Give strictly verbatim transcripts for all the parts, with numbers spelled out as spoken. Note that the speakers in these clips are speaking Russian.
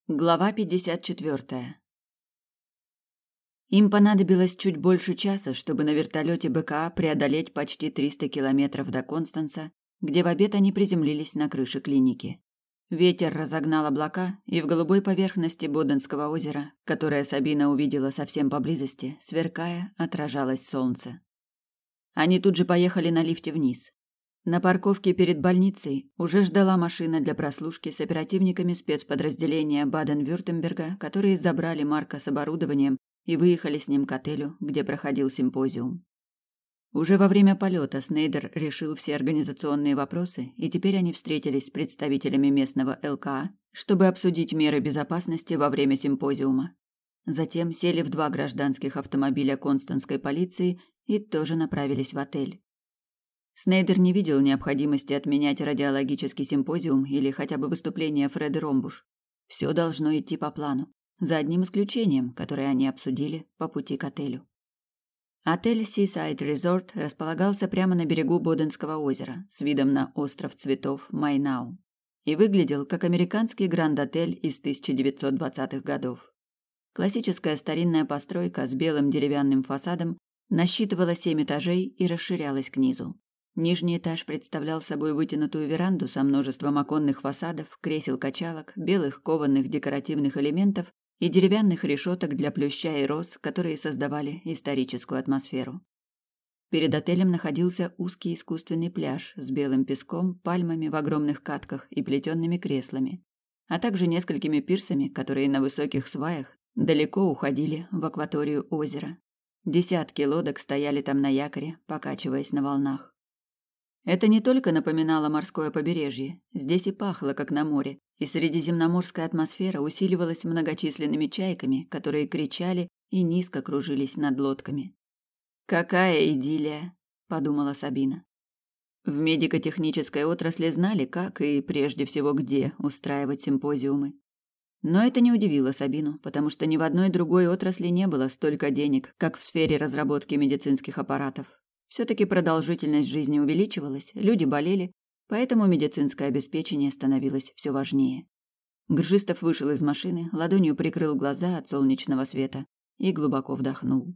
Глава пятьдесят четвертая. Им понадобилось чуть больше часа, чтобы на вертолете БКА преодолеть почти триста километров до Констанца, где в обед они приземлились на крыше клиники. Ветер разогнал облака, и в голубой поверхности Боденского озера, которое Сабина увидела совсем поблизости, сверкая, отражалось солнце. Они тут же поехали на лифте вниз. На парковке перед больницей уже ждала машина для прослушки с оперативниками спецподразделения Баден-Вюртемберга, которые забрали Марка с оборудованием и выехали с ним к отелю, где проходил симпозиум. Уже во время полета Снейдер решил все организационные вопросы, и теперь они встретились с представителями местного ЛКА, чтобы обсудить меры безопасности во время симпозиума. Затем сели в два гражданских автомобиля константской полиции и тоже направились в отель. Снейдер не видел необходимости отменять радиологический симпозиум или хотя бы выступление Фреды Ромбуш. Все должно идти по плану, за одним исключением, которое они обсудили по пути к отелю. Отель Seaside Resort располагался прямо на берегу Боденского озера с видом на остров цветов Майнау и выглядел как американский гранд-отель из тысяча девятьсот двадцатых годов. Классическая старинная постройка с белым деревянным фасадом насчитывала семь этажей и расширялась к низу. Нижний этаж представлял собой вытянутую веранду со множеством оконных фасадов, кресел-качалок, белых кованых декоративных элементов и деревянных решеток для плюща и роз, которые создавали историческую атмосферу. Перед отелем находился узкий искусственный пляж с белым песком, пальмами в огромных катках и плетеными креслами, а также несколькими пирсами, которые на высоких сваях далеко уходили в акваторию озера. Десятки лодок стояли там на якоре, покачиваясь на волнах. Это не только напоминало морское побережье, здесь и пахло, как на море, и средиземноморская атмосфера усиливалась многочисленными чайками, которые кричали и низко кружились над лодками. «Какая идиллия!» – подумала Сабина. В медико-технической отрасли знали, как и, прежде всего, где устраивать симпозиумы. Но это не удивило Сабину, потому что ни в одной другой отрасли не было столько денег, как в сфере разработки медицинских аппаратов. Все-таки продолжительность жизни увеличивалась, люди болели, поэтому медицинское обеспечение становилось все важнее. Гржистов вышел из машины, ладонью прикрыл глаза от солнечного света и глубоко вдохнул.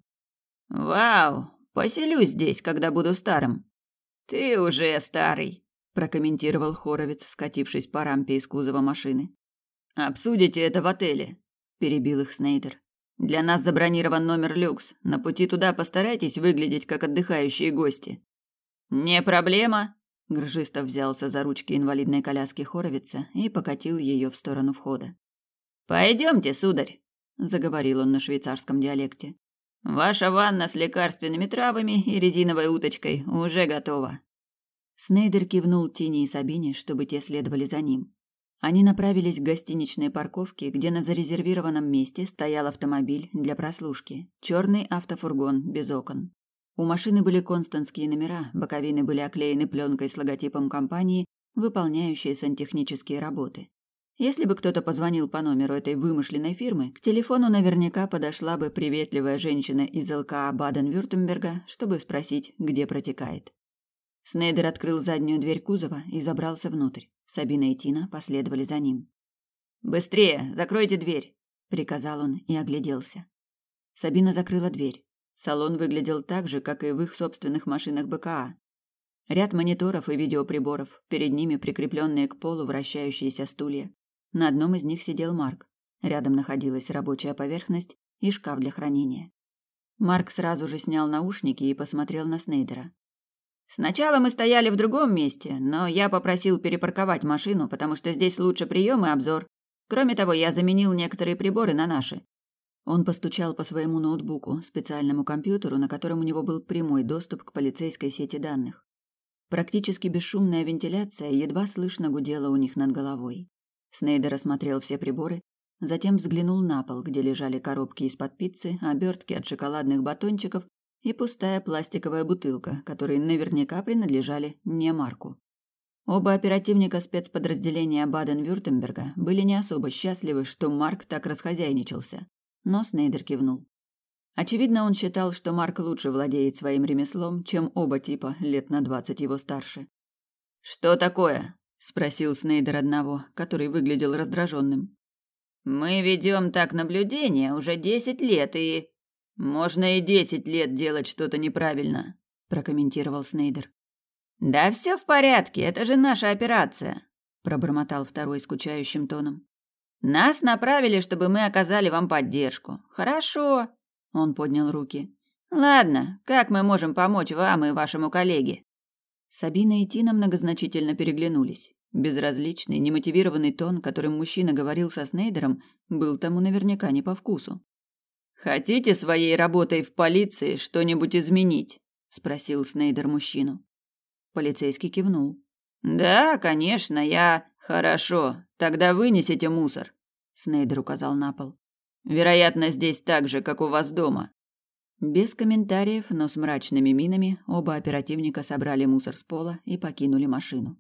«Вау! Поселюсь здесь, когда буду старым!» «Ты уже старый!» – прокомментировал Хоровец, скатившись по рампе из кузова машины. «Обсудите это в отеле!» – перебил их Снейдер. «Для нас забронирован номер люкс. На пути туда постарайтесь выглядеть как отдыхающие гости». «Не проблема!» Гржистов взялся за ручки инвалидной коляски Хоровица и покатил ее в сторону входа. «Пойдемте, сударь!» – заговорил он на швейцарском диалекте. «Ваша ванна с лекарственными травами и резиновой уточкой уже готова». Снейдер кивнул Тине и Сабине, чтобы те следовали за ним. Они направились к гостиничной парковке, где на зарезервированном месте стоял автомобиль для прослушки. Черный автофургон без окон. У машины были константские номера, боковины были оклеены пленкой с логотипом компании, выполняющей сантехнические работы. Если бы кто-то позвонил по номеру этой вымышленной фирмы, к телефону наверняка подошла бы приветливая женщина из ЛКА Баден-Вюртемберга, чтобы спросить, где протекает. Снейдер открыл заднюю дверь кузова и забрался внутрь. Сабина и Тина последовали за ним. «Быстрее, закройте дверь!» – приказал он и огляделся. Сабина закрыла дверь. Салон выглядел так же, как и в их собственных машинах БКА. Ряд мониторов и видеоприборов, перед ними прикрепленные к полу вращающиеся стулья. На одном из них сидел Марк. Рядом находилась рабочая поверхность и шкаф для хранения. Марк сразу же снял наушники и посмотрел на Снейдера. «Сначала мы стояли в другом месте, но я попросил перепарковать машину, потому что здесь лучше прием и обзор. Кроме того, я заменил некоторые приборы на наши». Он постучал по своему ноутбуку, специальному компьютеру, на котором у него был прямой доступ к полицейской сети данных. Практически бесшумная вентиляция едва слышно гудела у них над головой. Снейдер осмотрел все приборы, затем взглянул на пол, где лежали коробки из-под пиццы, обертки от шоколадных батончиков и пустая пластиковая бутылка, которые наверняка принадлежали не Марку. Оба оперативника спецподразделения Баден-Вюртемберга были не особо счастливы, что Марк так расхозяйничался, но Снейдер кивнул. Очевидно, он считал, что Марк лучше владеет своим ремеслом, чем оба типа лет на двадцать его старше. «Что такое?» – спросил Снейдер одного, который выглядел раздраженным. Мы ведем так наблюдение уже десять лет, и... Можно и десять лет делать что-то неправильно, прокомментировал Снейдер. Да все в порядке, это же наша операция, пробормотал второй скучающим тоном. Нас направили, чтобы мы оказали вам поддержку. Хорошо, он поднял руки. Ладно, как мы можем помочь вам и вашему коллеге? Сабина и Тина многозначительно переглянулись. Безразличный, немотивированный тон, которым мужчина говорил со Снейдером, был тому наверняка не по вкусу. «Хотите своей работой в полиции что-нибудь изменить?» – спросил Снейдер мужчину. Полицейский кивнул. «Да, конечно, я...» «Хорошо, тогда вынесите мусор», – Снейдер указал на пол. «Вероятно, здесь так же, как у вас дома». Без комментариев, но с мрачными минами оба оперативника собрали мусор с пола и покинули машину.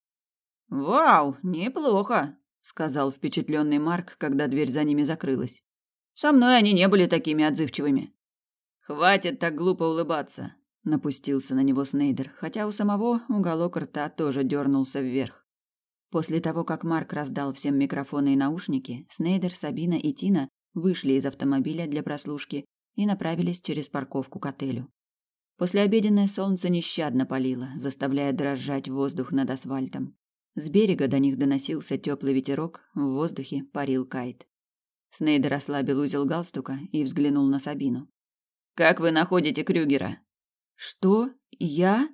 «Вау, неплохо», – сказал впечатленный Марк, когда дверь за ними закрылась. «Со мной они не были такими отзывчивыми». «Хватит так глупо улыбаться», – напустился на него Снейдер, хотя у самого уголок рта тоже дернулся вверх. После того, как Марк раздал всем микрофоны и наушники, Снейдер, Сабина и Тина вышли из автомобиля для прослушки и направились через парковку к отелю. Послеобеденное солнце нещадно палило, заставляя дрожать воздух над асфальтом. С берега до них доносился теплый ветерок, в воздухе парил кайт. Снейдер ослабил узел галстука и взглянул на Сабину. «Как вы находите Крюгера?» «Что? Я?»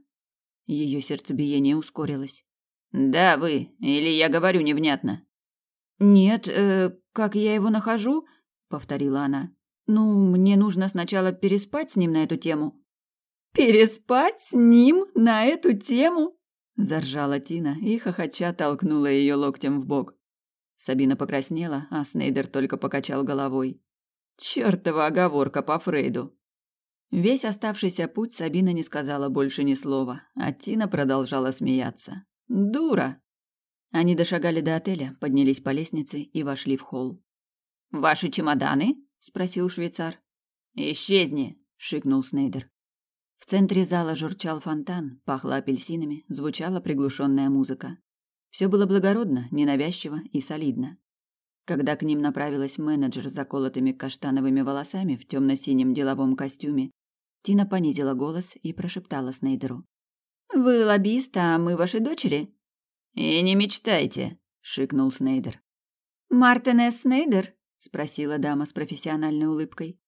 Ее сердцебиение ускорилось. «Да, вы. Или я говорю невнятно?» «Нет, э, как я его нахожу?» — повторила она. «Ну, мне нужно сначала переспать с ним на эту тему». «Переспать с ним на эту тему?» — заржала Тина и, хохоча, толкнула ее локтем в бок. Сабина покраснела, а Снейдер только покачал головой. «Чёртова оговорка по Фрейду». Весь оставшийся путь Сабина не сказала больше ни слова, а Тина продолжала смеяться. «Дура!» Они дошагали до отеля, поднялись по лестнице и вошли в холл. «Ваши чемоданы?» – спросил швейцар. «Исчезни!» – шикнул Снейдер. В центре зала журчал фонтан, пахло апельсинами, звучала приглушенная музыка. Все было благородно, ненавязчиво и солидно. Когда к ним направилась менеджер с заколотыми каштановыми волосами в темно-синем деловом костюме, Тина понизила голос и прошептала Снейдеру. «Вы лоббист, а мы ваши дочери?» «И не мечтайте», — шикнул Снейдер. «Мартин С. Снейдер?» — спросила дама с профессиональной улыбкой.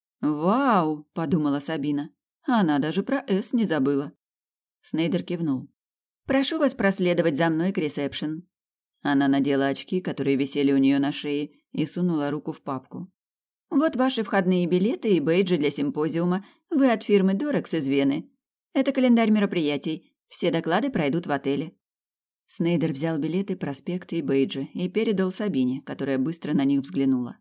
«Вау!» — подумала Сабина. Она даже про «С» не забыла. Снейдер кивнул. «Прошу вас проследовать за мной к ресепшн». Она надела очки, которые висели у нее на шее, и сунула руку в папку. «Вот ваши входные билеты и бейджи для симпозиума. Вы от фирмы Дорекс из Вены. Это календарь мероприятий. Все доклады пройдут в отеле». Снейдер взял билеты, проспекты и бейджи и передал Сабине, которая быстро на них взглянула.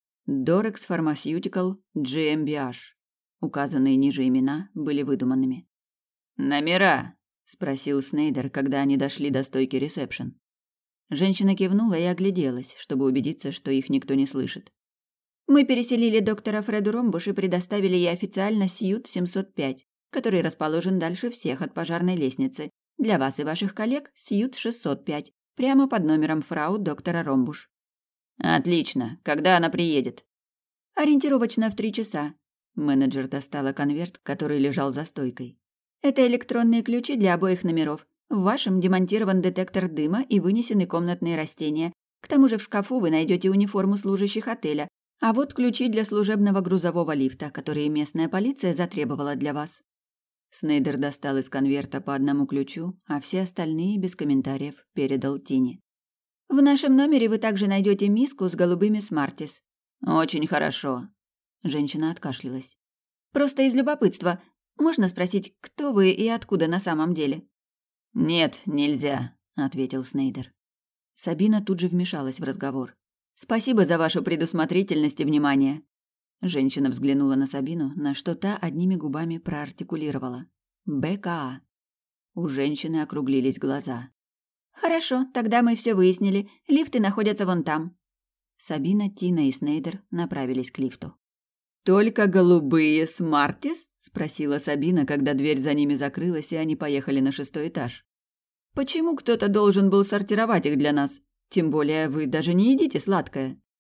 Dorex Pharmaceutical джи эм би эйч. Указанные ниже имена были выдуманными. «Номера?» – спросил Снейдер, когда они дошли до стойки ресепшн. Женщина кивнула и огляделась, чтобы убедиться, что их никто не слышит. «Мы переселили доктора Фреду Ромбуш и предоставили ей официально Сьют семьсот пять, который расположен дальше всех от пожарной лестницы. Для вас и ваших коллег Сьют шестьсот пять, прямо под номером фрау доктора Ромбуш». «Отлично. Когда она приедет?» «Ориентировочно в три часа». Менеджер достала конверт, который лежал за стойкой. «Это электронные ключи для обоих номеров. В вашем демонтирован детектор дыма и вынесены комнатные растения. К тому же в шкафу вы найдете униформу служащих отеля. А вот ключи для служебного грузового лифта, которые местная полиция затребовала для вас». Снейдер достал из конверта по одному ключу, а все остальные, без комментариев, передал Тине. «В нашем номере вы также найдете миску с голубыми смартис». «Очень хорошо». Женщина откашлялась. «Просто из любопытства. Можно спросить, кто вы и откуда на самом деле?» «Нет, нельзя», — ответил Снейдер. Сабина тут же вмешалась в разговор. «Спасибо за вашу предусмотрительность и внимание». Женщина взглянула на Сабину, на что та одними губами проартикулировала. «БКА». У женщины округлились глаза. «Хорошо, тогда мы все выяснили. Лифты находятся вон там». Сабина, Тина и Снейдер направились к лифту. «Только голубые смартис?» – спросила Сабина, когда дверь за ними закрылась, и они поехали на шестой этаж. «Почему кто-то должен был сортировать их для нас? Тем более вы даже не едите сладкое».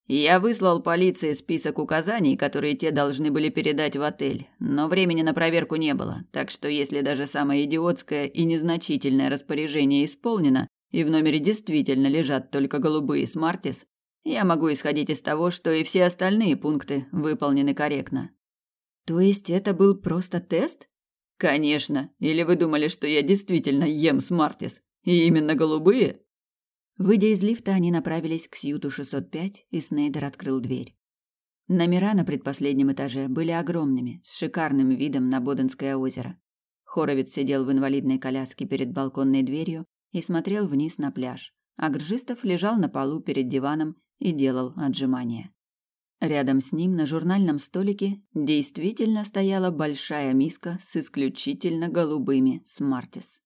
Я выслал полиции список указаний, которые те должны были передать в отель, но времени на проверку не было, так что если даже самое идиотское и незначительное распоряжение исполнено, и в номере действительно лежат только голубые Смартис, я могу исходить из того, что и все остальные пункты выполнены корректно. То есть это был просто тест? Конечно. Или вы думали, что я действительно ем Смартис? И именно голубые? Выйдя из лифта, они направились к Сьюту шестьсот пять, и Снейдер открыл дверь. Номера на предпоследнем этаже были огромными, с шикарным видом на Боденское озеро. Хоровиц сидел в инвалидной коляске перед балконной дверью и смотрел вниз на пляж, а Гржистов лежал на полу перед диваном и делал отжимания. Рядом с ним на журнальном столике действительно стояла большая миска с исключительно голубыми Смартис.